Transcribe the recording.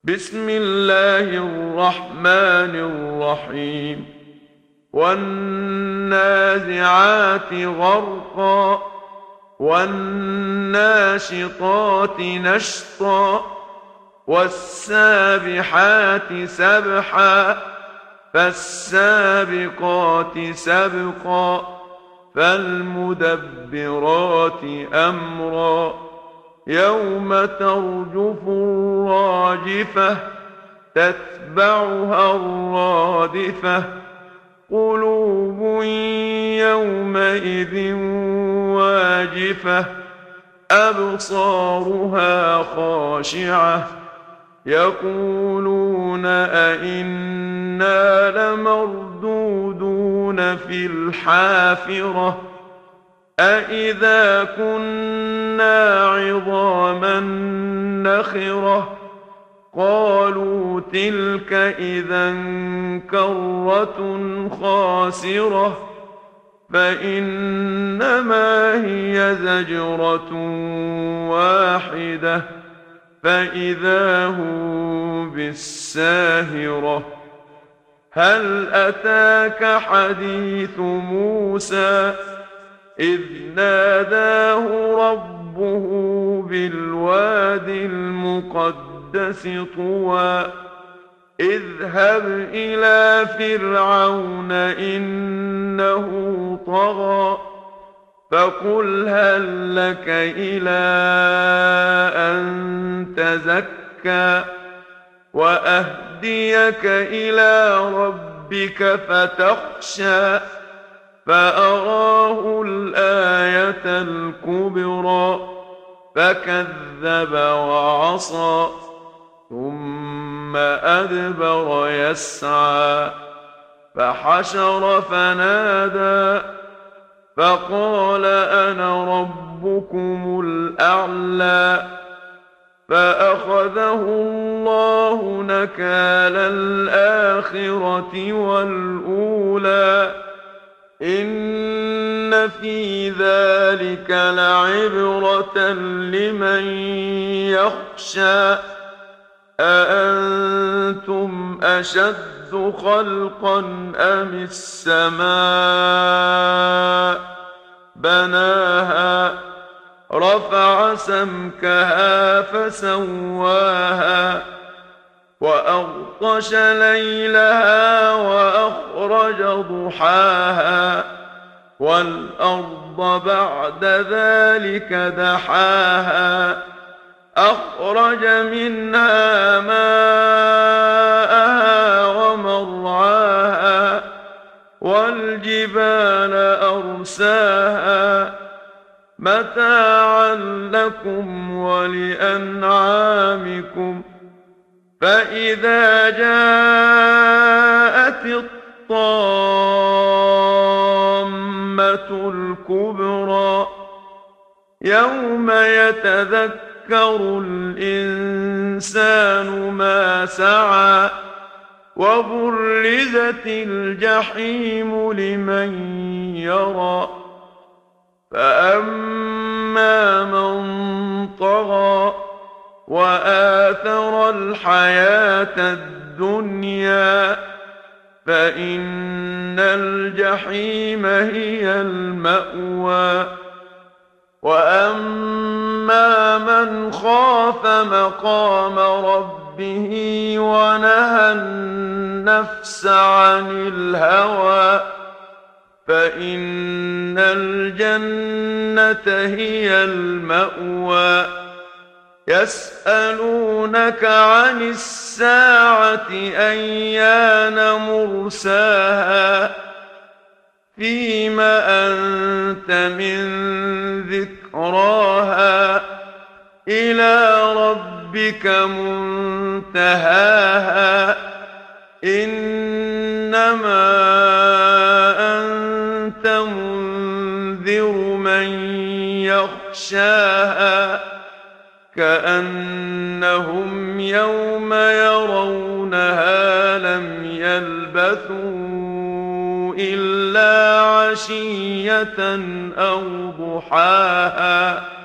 بسم الله الرحمن الرحيم. والنازعات غرقا والناشطات نشطا والسابحات سبحا فالسابقات سبقا فالمدبرات أمرا يوم ترجف الراجفة تتبعها الرادفة قلوب يومئذ واجفة أبصارها خاشعة يقولون أئنا لمردودون في الحافرة أئذا كنا عظاما نخرة قالوا تلك إذا كرة خاسرة فإنما هي زجرة واحدة فإذا هم بالساهرة هل أتاك حديث موسى إذ ناداه ربه بالواد المقدس طوى اذهب إلى فرعون إنه طغى فقل هل لك إلى أن تزكى وأهديك إلى ربك فتخشى فأراه الآية الكبرى فكذب وعصى ثم أدبر يسعى فحشر فنادى فقال أنا ربكم الأعلى فأخذه الله نكال الآخرة والأولى إن في ذلك لعبرة لمن يخشى أأنتم أشد خلقا أم السماء بناها رفع سمكها فسواها وأغطش ليلها وأخرج ضحاها والأرض بعد ذلك دحاها أخرج منها ماءها ومرعاها والجبال أرساها متاعا لكم ولأنعامكم فإذا جاءت الطامة الكبرى يوم يتذكر الإنسان ما سعى وبرزت الجحيم لمن يرى فأما من طغى وآثر الحياة الدنيا فإن الجحيم هي المأوى وأما من خاف مقام ربه ونهى النفس عن الهوى فإن الجنة هي المأوى يسألونك عن الساعة أيان مرساها فيم أنت من ذكراها إلى ربك منتهاها إنما أنت منذر من يخشاها كأنهم يوم يرونها لم يلبثوا إلا عشية أو ضحاها